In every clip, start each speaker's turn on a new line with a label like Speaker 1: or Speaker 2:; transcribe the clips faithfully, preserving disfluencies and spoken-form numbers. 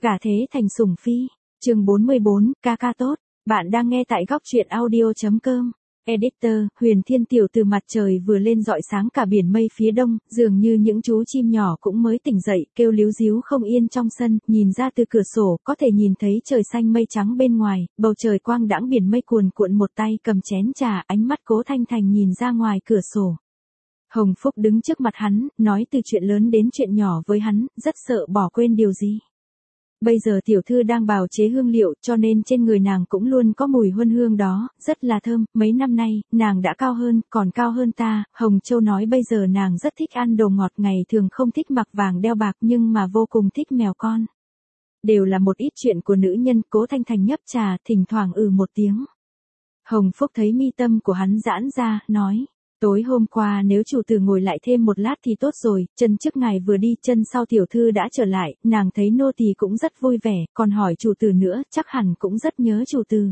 Speaker 1: Gả thế thành sủng phi. Chương bốn mươi bốn, ca ca tốt. Bạn đang nghe tại góc truyện audio chấm com. Editor, Huyền Thiên tiểu từ mặt trời vừa lên rọi sáng cả biển mây phía đông, dường như những chú chim nhỏ cũng mới tỉnh dậy, kêu líu ríu không yên trong sân, nhìn ra từ cửa sổ, có thể nhìn thấy trời xanh mây trắng bên ngoài, bầu trời quang đãng biển mây cuồn cuộn, một tay cầm chén trà, ánh mắt Cố Thanh Thành nhìn ra ngoài cửa sổ. Hồng Phúc đứng trước mặt hắn, nói từ chuyện lớn đến chuyện nhỏ với hắn, rất sợ bỏ quên điều gì. Bây giờ tiểu thư đang bào chế hương liệu, cho nên trên người nàng cũng luôn có mùi huân hương đó, rất là thơm. Mấy năm nay, nàng đã cao hơn, còn cao hơn ta. Hồng Châu nói bây giờ nàng rất thích ăn đồ ngọt, ngày thường không thích mặc vàng đeo bạc nhưng mà vô cùng thích mèo con. Đều là một ít chuyện của nữ nhân. Cố Thanh Thành nhấp trà, thỉnh thoảng ừ một tiếng. Hồng Phúc thấy mi tâm của hắn giãn ra, nói. Tối hôm qua nếu chủ tử ngồi lại thêm một lát thì tốt rồi, chân trước ngài vừa đi, chân sau tiểu thư đã trở lại, nàng thấy nô tỳ cũng rất vui vẻ, còn hỏi chủ tử nữa, chắc hẳn cũng rất nhớ chủ tử.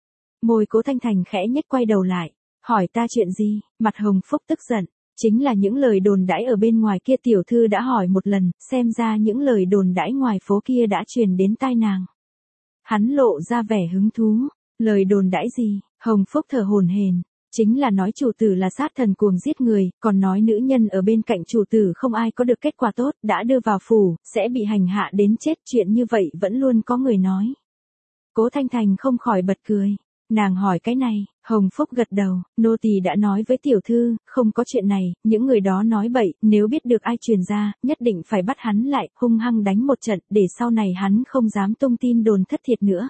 Speaker 1: Môi Cố Thanh Thành khẽ nhếch, quay đầu lại, hỏi ta chuyện gì? Mặt Hồng Phúc tức giận, chính là những lời đồn đãi ở bên ngoài kia. Tiểu thư đã hỏi một lần, xem ra những lời đồn đãi ngoài phố kia đã truyền đến tai nàng. Hắn lộ ra vẻ hứng thú, lời đồn đãi gì? Hồng Phúc thở hổn hển. Chính là nói chủ tử là sát thần cuồng giết người, còn nói nữ nhân ở bên cạnh chủ tử không ai có được kết quả tốt, đã đưa vào phủ, sẽ bị hành hạ đến chết. Chuyện như vậy vẫn luôn có người nói. Cố Thanh Thành không khỏi bật cười. Nàng hỏi cái này, Hồng Phúc gật đầu, nô tỳ đã nói với tiểu thư, không có chuyện này, những người đó nói bậy, nếu biết được ai truyền ra, nhất định phải bắt hắn lại, hung hăng đánh một trận, để sau này hắn không dám tung tin đồn thất thiệt nữa.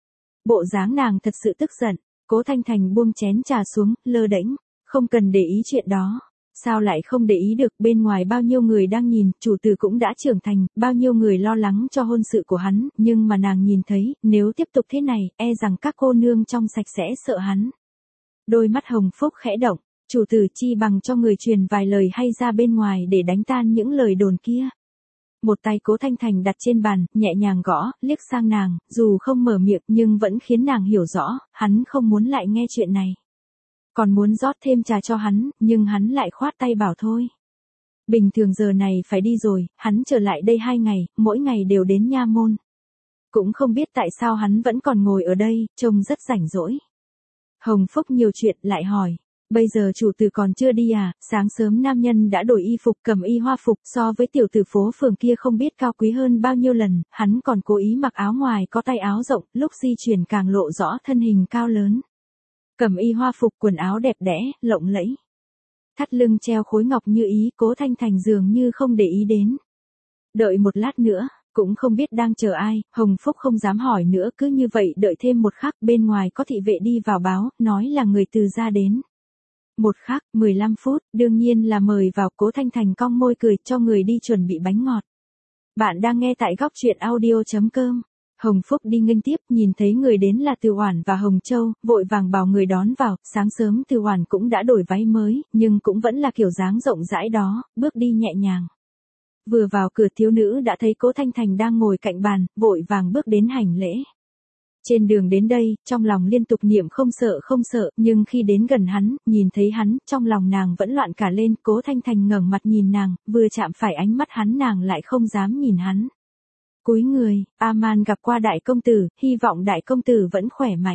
Speaker 1: Bộ dáng nàng thật sự tức giận. Cố Thanh Thành buông chén trà xuống, lơ đễnh, không cần để ý chuyện đó. Sao lại không để ý được, bên ngoài bao nhiêu người đang nhìn, chủ tử cũng đã trưởng thành, bao nhiêu người lo lắng cho hôn sự của hắn, nhưng mà nàng nhìn thấy, nếu tiếp tục thế này, e rằng các cô nương trong sạch sẽ sợ hắn. Đôi mắt Hồng Phúc khẽ động, chủ tử chi bằng cho người truyền vài lời hay ra bên ngoài để đánh tan những lời đồn kia. Một tay Cố Thanh Thành đặt trên bàn, nhẹ nhàng gõ, liếc sang nàng, dù không mở miệng nhưng vẫn khiến nàng hiểu rõ, hắn không muốn lại nghe chuyện này. Còn muốn rót thêm trà cho hắn, nhưng hắn lại khoát tay bảo thôi. Bình thường giờ này phải đi rồi, hắn trở lại đây hai ngày, mỗi ngày đều đến nha môn. Cũng không biết tại sao hắn vẫn còn ngồi ở đây, trông rất rảnh rỗi. Hồng Phúc nhiều chuyện lại hỏi. Bây giờ chủ tử còn chưa đi à? Sáng sớm nam nhân đã đổi y phục, cầm y hoa phục, so với tiểu tử phố phường kia không biết cao quý hơn bao nhiêu lần, hắn còn cố ý mặc áo ngoài có tay áo rộng, lúc di chuyển càng lộ rõ thân hình cao lớn. Cầm y hoa phục, quần áo đẹp đẽ, lộng lẫy. Thắt lưng treo khối ngọc như ý, Cố Thanh Thành dường như không để ý đến. Đợi một lát nữa, cũng không biết đang chờ ai, Hồng Phúc không dám hỏi nữa, cứ như vậy đợi thêm một khắc, bên ngoài có thị vệ đi vào báo, nói là người từ gia đến. Một khắc, mười lăm phút, đương nhiên là mời vào. Cố Thanh Thành cong môi cười, cho người đi chuẩn bị bánh ngọt. Bạn đang nghe tại góc truyện audio chấm com. Hồng Phúc đi nghênh tiếp, nhìn thấy người đến là Từ Oản và Hồng Châu, vội vàng bảo người đón vào. Sáng sớm Từ Oản cũng đã đổi váy mới, nhưng cũng vẫn là kiểu dáng rộng rãi đó, bước đi nhẹ nhàng. Vừa vào cửa, thiếu nữ đã thấy Cố Thanh Thành đang ngồi cạnh bàn, vội vàng bước đến hành lễ. Trên đường đến đây, trong lòng liên tục niệm không sợ không sợ, nhưng khi đến gần hắn, nhìn thấy hắn, trong lòng nàng vẫn loạn cả lên. Cố Thanh Thành ngẩng mặt nhìn nàng, vừa chạm phải ánh mắt hắn nàng lại không dám nhìn hắn. Cúi người, A-man gặp qua đại công tử, hy vọng đại công tử vẫn khỏe mạnh.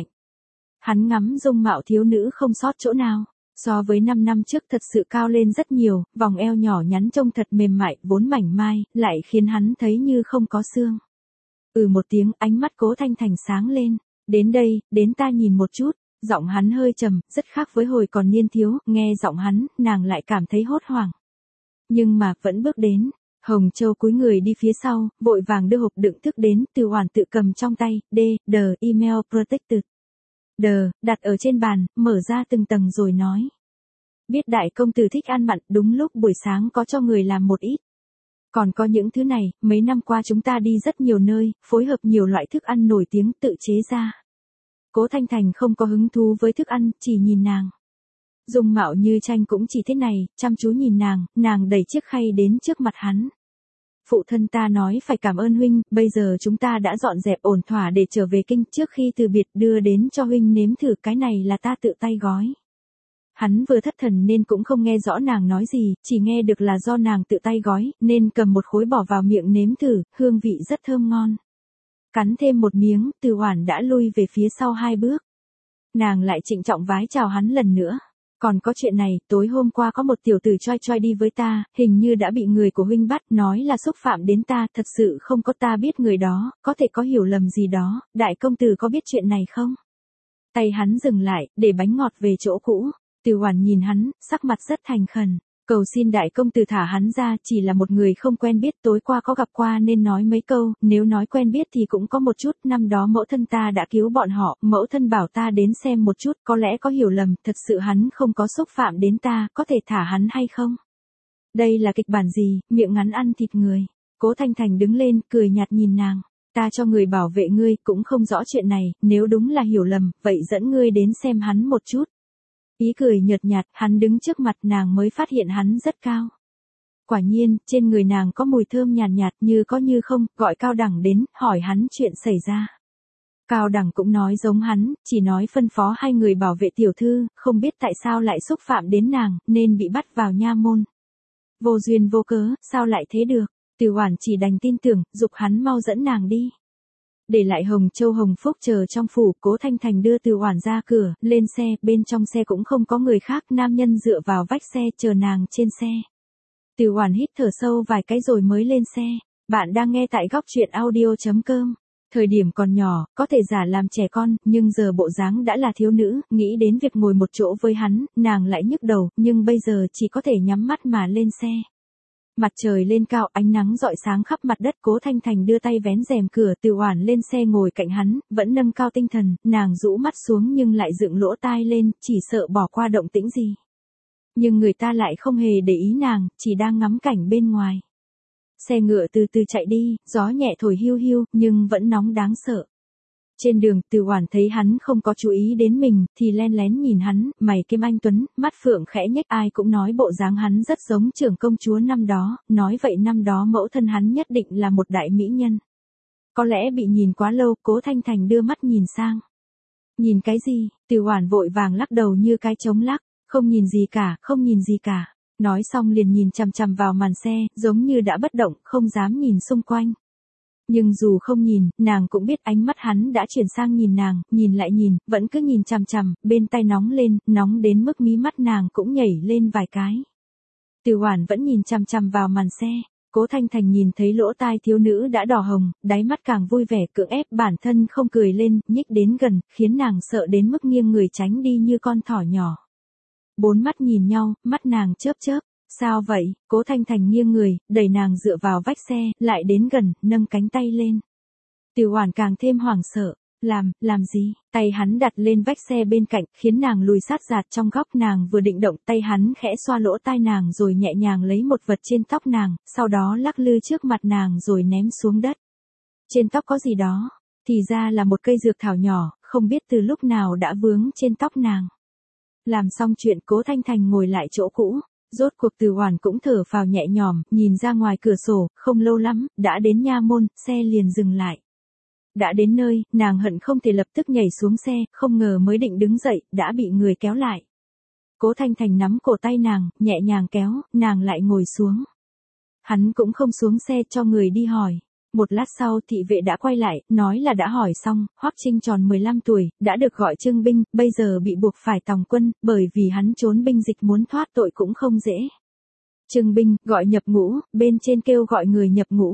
Speaker 1: Hắn ngắm dung mạo thiếu nữ không sót chỗ nào, so với năm năm trước thật sự cao lên rất nhiều, vòng eo nhỏ nhắn trông thật mềm mại, vốn mảnh mai, lại khiến hắn thấy như không có xương. Ừ một tiếng, ánh mắt Cố Thanh Thành sáng lên. Đến đây, đến ta nhìn một chút. Giọng hắn hơi trầm, rất khác với hồi còn niên thiếu, nghe giọng hắn, nàng lại cảm thấy hốt hoảng. Nhưng mà, vẫn bước đến. Hồng Châu cúi người đi phía sau, vội vàng đưa hộp đựng thức đến, Từ Oản tự cầm trong tay, D, D, email protected. D, đặt ở trên bàn, mở ra từng tầng rồi nói. Biết đại công tử thích ăn mặn, đúng lúc buổi sáng có cho người làm một ít. Còn có những thứ này, mấy năm qua chúng ta đi rất nhiều nơi, phối hợp nhiều loại thức ăn nổi tiếng tự chế ra. Cố Thanh Thành không có hứng thú với thức ăn, chỉ nhìn nàng. Dung mạo như tranh cũng chỉ thế này, chăm chú nhìn nàng, nàng đẩy chiếc khay đến trước mặt hắn. Phụ thân ta nói phải cảm ơn huynh, bây giờ chúng ta đã dọn dẹp ổn thỏa để trở về kinh, trước khi từ biệt đưa đến cho huynh nếm thử, cái này là ta tự tay gói. Hắn vừa thất thần nên cũng không nghe rõ nàng nói gì, chỉ nghe được là do nàng tự tay gói, nên cầm một khối bỏ vào miệng nếm thử, hương vị rất thơm ngon. Cắn thêm một miếng, Từ Hoản đã lui về phía sau hai bước. Nàng lại trịnh trọng vái chào hắn lần nữa. Còn có chuyện này, tối hôm qua có một tiểu tử choi choi đi với ta, hình như đã bị người của huynh bắt, nói là xúc phạm đến ta, thật sự không có ta biết người đó, có thể có hiểu lầm gì đó, đại công tử có biết chuyện này không? Tay hắn dừng lại, để bánh ngọt về chỗ cũ. Từ Hoản nhìn hắn, sắc mặt rất thành khẩn. Cầu xin đại công tử thả hắn ra, chỉ là một người không quen biết, tối qua có gặp qua nên nói mấy câu, nếu nói quen biết thì cũng có một chút, năm đó mẫu thân ta đã cứu bọn họ, mẫu thân bảo ta đến xem một chút, có lẽ có hiểu lầm, thật sự hắn không có xúc phạm đến ta, có thể thả hắn hay không? Đây là kịch bản gì, miệng ngắn ăn thịt người. Cố Thanh Thành đứng lên, cười nhạt nhìn nàng. Ta cho người bảo vệ ngươi, cũng không rõ chuyện này, nếu đúng là hiểu lầm, vậy dẫn ngươi đến xem hắn một chút. Ý cười nhợt nhạt, hắn đứng trước mặt nàng mới phát hiện hắn rất cao. Quả nhiên, trên người nàng có mùi thơm nhàn nhạt, nhạt như có như không, gọi Cao Đẳng đến, hỏi hắn chuyện xảy ra. Cao Đẳng cũng nói giống hắn, chỉ nói phân phó hai người bảo vệ tiểu thư, không biết tại sao lại xúc phạm đến nàng, nên bị bắt vào nha môn. Vô duyên vô cớ, sao lại thế được? Từ Hoản chỉ đành tin tưởng, giục hắn mau dẫn nàng đi. Để lại Hồng Châu Hồng Phúc chờ trong phủ, Cố Thanh Thành đưa Từ Hoản ra cửa, lên xe, bên trong xe cũng không có người khác, nam nhân dựa vào vách xe chờ nàng trên xe. Từ Hoản hít thở sâu vài cái rồi mới lên xe. Bạn đang nghe tại góc truyện audio chấm com. Thời điểm còn nhỏ, có thể giả làm trẻ con, nhưng giờ bộ dáng đã là thiếu nữ, nghĩ đến việc ngồi một chỗ với hắn, nàng lại nhức đầu, nhưng bây giờ chỉ có thể nhắm mắt mà lên xe. Mặt trời lên cao, ánh nắng rọi sáng khắp mặt đất. Cố Thanh Thành đưa tay vén rèm cửa, Từ Hoản lên xe ngồi cạnh hắn, vẫn nâng cao tinh thần, nàng rũ mắt xuống nhưng lại dựng lỗ tai lên, chỉ sợ bỏ qua động tĩnh gì. Nhưng người ta lại không hề để ý nàng, chỉ đang ngắm cảnh bên ngoài. Xe ngựa từ từ chạy đi, gió nhẹ thổi hiu hiu, nhưng vẫn nóng đáng sợ. Trên đường, Từ Hoản thấy hắn không có chú ý đến mình, thì len lén nhìn hắn, mày kiếm anh tuấn, mắt phượng khẽ nhếch, ai cũng nói bộ dáng hắn rất giống trưởng công chúa năm đó, nói vậy năm đó mẫu thân hắn nhất định là một đại mỹ nhân. Có lẽ bị nhìn quá lâu, Cố Thanh Thành đưa mắt nhìn sang. Nhìn cái gì? Từ Hoản vội vàng lắc đầu như cái trống lắc, không nhìn gì cả, không nhìn gì cả. Nói xong liền nhìn chằm chằm vào màn xe, giống như đã bất động, không dám nhìn xung quanh. Nhưng dù không nhìn, nàng cũng biết ánh mắt hắn đã chuyển sang nhìn nàng, nhìn lại nhìn, vẫn cứ nhìn chằm chằm, bên tai nóng lên, nóng đến mức mí mắt nàng cũng nhảy lên vài cái. Từ Hoản vẫn nhìn chằm chằm vào màn xe. Cố Thanh Thành nhìn thấy lỗ tai thiếu nữ đã đỏ hồng, đáy mắt càng vui vẻ, cưỡng ép bản thân không cười lên, nhích đến gần, khiến nàng sợ đến mức nghiêng người tránh đi như con thỏ nhỏ. Bốn mắt nhìn nhau, mắt nàng chớp chớp. Sao vậy? Cố Thanh Thành nghiêng người, đẩy nàng dựa vào vách xe, lại đến gần, nâng cánh tay lên. Từ Hoản càng thêm hoảng sợ. Làm, làm gì? Tay hắn đặt lên vách xe bên cạnh, khiến nàng lùi sát giạt trong góc. Nàng vừa định động, tay hắn khẽ xoa lỗ tai nàng rồi nhẹ nhàng lấy một vật trên tóc nàng, sau đó lắc lư trước mặt nàng rồi ném xuống đất. Trên tóc có gì đó? Thì ra là một cây dược thảo nhỏ, không biết từ lúc nào đã vướng trên tóc nàng. Làm xong chuyện, Cố Thanh Thành ngồi lại chỗ cũ. Rốt cuộc Từ Hoản cũng thở phào nhẹ nhõm, nhìn ra ngoài cửa sổ, không lâu lắm, đã đến nha môn, xe liền dừng lại. Đã đến nơi, nàng hận không thể lập tức nhảy xuống xe, không ngờ mới định đứng dậy, đã bị người kéo lại. Cố Thanh Thành nắm cổ tay nàng, nhẹ nhàng kéo, nàng lại ngồi xuống. Hắn cũng không xuống xe cho người đi hỏi. Một lát sau thị vệ đã quay lại, nói là đã hỏi xong, Hoắc Trinh tròn mười lăm tuổi, đã được gọi trưng binh, bây giờ bị buộc phải tòng quân, bởi vì hắn trốn binh dịch muốn thoát tội cũng không dễ. Trưng binh, gọi nhập ngũ, bên trên kêu gọi người nhập ngũ.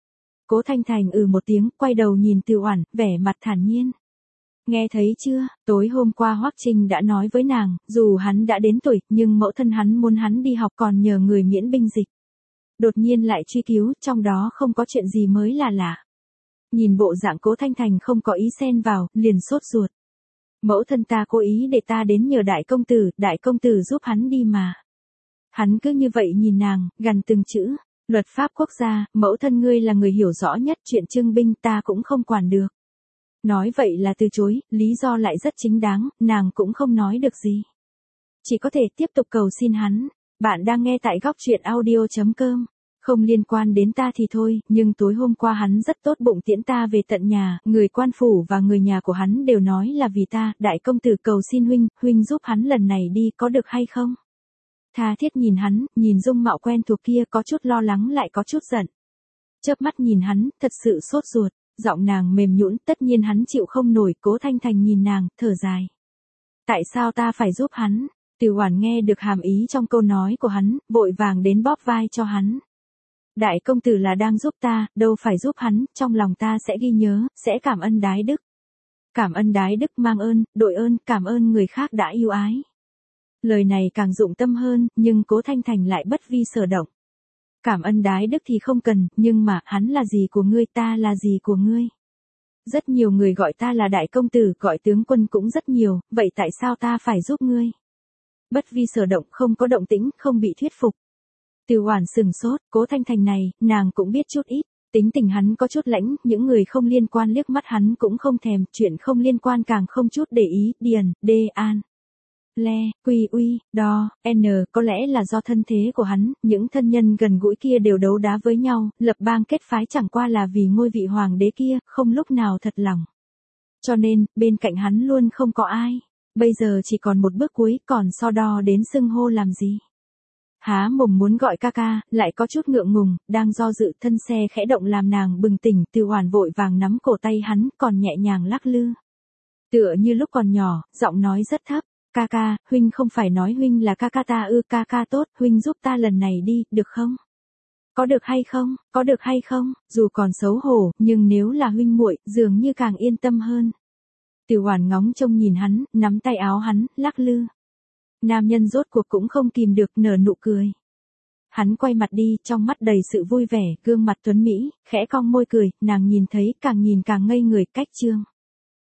Speaker 1: Cố Thanh Thành ừ một tiếng, quay đầu nhìn Từ Hoản, vẻ mặt thản nhiên. Nghe thấy chưa, tối hôm qua Hoắc Trinh đã nói với nàng, dù hắn đã đến tuổi, nhưng mẫu thân hắn muốn hắn đi học còn nhờ người miễn binh dịch. Đột nhiên lại truy cứu, trong đó không có chuyện gì mới là lạ. Nhìn bộ dạng Cố Thanh Thành không có ý xen vào, liền sốt ruột. Mẫu thân ta cố ý để ta đến nhờ đại công tử, đại công tử giúp hắn đi mà. Hắn cứ như vậy nhìn nàng, gằn từng chữ. Luật pháp quốc gia, mẫu thân ngươi là người hiểu rõ nhất, chuyện trưng binh ta cũng không quản được. Nói vậy là từ chối, lý do lại rất chính đáng, nàng cũng không nói được gì. Chỉ có thể tiếp tục cầu xin hắn. Bạn đang nghe tại góc truyện audio chấm com. Không liên quan đến ta thì thôi, nhưng tối hôm qua hắn rất tốt bụng tiễn ta về tận nhà, người quan phủ và người nhà của hắn đều nói là vì ta, đại công tử cầu xin huynh, huynh giúp hắn lần này đi có được hay không? Tha thiết nhìn hắn, nhìn dung mạo quen thuộc kia có chút lo lắng lại có chút giận. Chớp mắt nhìn hắn, thật sự sốt ruột. giọng nàng mềm nhũn, tất nhiên hắn chịu không nổi. Cố Thanh Thành nhìn nàng, thở dài. Tại sao ta phải giúp hắn? Từ Hoản nghe được hàm ý trong câu nói của hắn, vội vàng đến bóp vai cho hắn. Đại công tử là đang giúp ta, đâu phải giúp hắn, trong lòng ta sẽ ghi nhớ, sẽ cảm ơn đái đức. Cảm ơn đái đức, mang ơn, đội ơn, cảm ơn người khác đã yêu ái. Lời này càng dụng tâm hơn, nhưng Cố Thanh Thành lại bất vi sở động. Cảm ơn đái đức thì không cần, nhưng mà, hắn là gì của ngươi, ta là gì của ngươi? Rất nhiều người gọi ta là đại công tử, gọi tướng quân cũng rất nhiều, vậy tại sao ta phải giúp ngươi? Bất vi sở động, không có động tĩnh, không bị thuyết phục. Từ Hoản sừng sốt, Cố Thanh Thành này, nàng cũng biết chút ít. Tính tình hắn có chút lãnh, những người không liên quan liếc mắt hắn cũng không thèm, chuyện không liên quan càng không chút để ý. Điền, Đê An, Le, Quy Uy, Đo, N, có lẽ là do thân thế của hắn, những thân nhân gần gũi kia đều đấu đá với nhau, lập bang kết phái chẳng qua là vì ngôi vị hoàng đế kia, không lúc nào thật lòng. Cho nên, bên cạnh hắn luôn không có ai. Bây giờ chỉ còn một bước cuối, còn so đo đến xưng hô làm gì? Há mồm muốn gọi ca ca, lại có chút ngượng ngùng, đang do dự, thân xe khẽ động làm nàng bừng tỉnh. Từ Hoản vội vàng nắm cổ tay hắn, còn nhẹ nhàng lắc lư. Tựa như lúc còn nhỏ, giọng nói rất thấp. Ca ca, huynh không phải nói huynh là ca ca ta ư? Ca ca tốt, huynh giúp ta lần này đi, được không? Có được hay không? Có được hay không? Dù còn xấu hổ, nhưng nếu là huynh muội, dường như càng yên tâm hơn. Từ Hoản ngóng trông nhìn hắn, nắm tay áo hắn, lắc lư. Nam nhân rốt cuộc cũng không kìm được, nở nụ cười. Hắn quay mặt đi, trong mắt đầy sự vui vẻ, gương mặt tuấn mỹ, khẽ cong môi cười, nàng nhìn thấy càng nhìn càng ngây người. Cách chương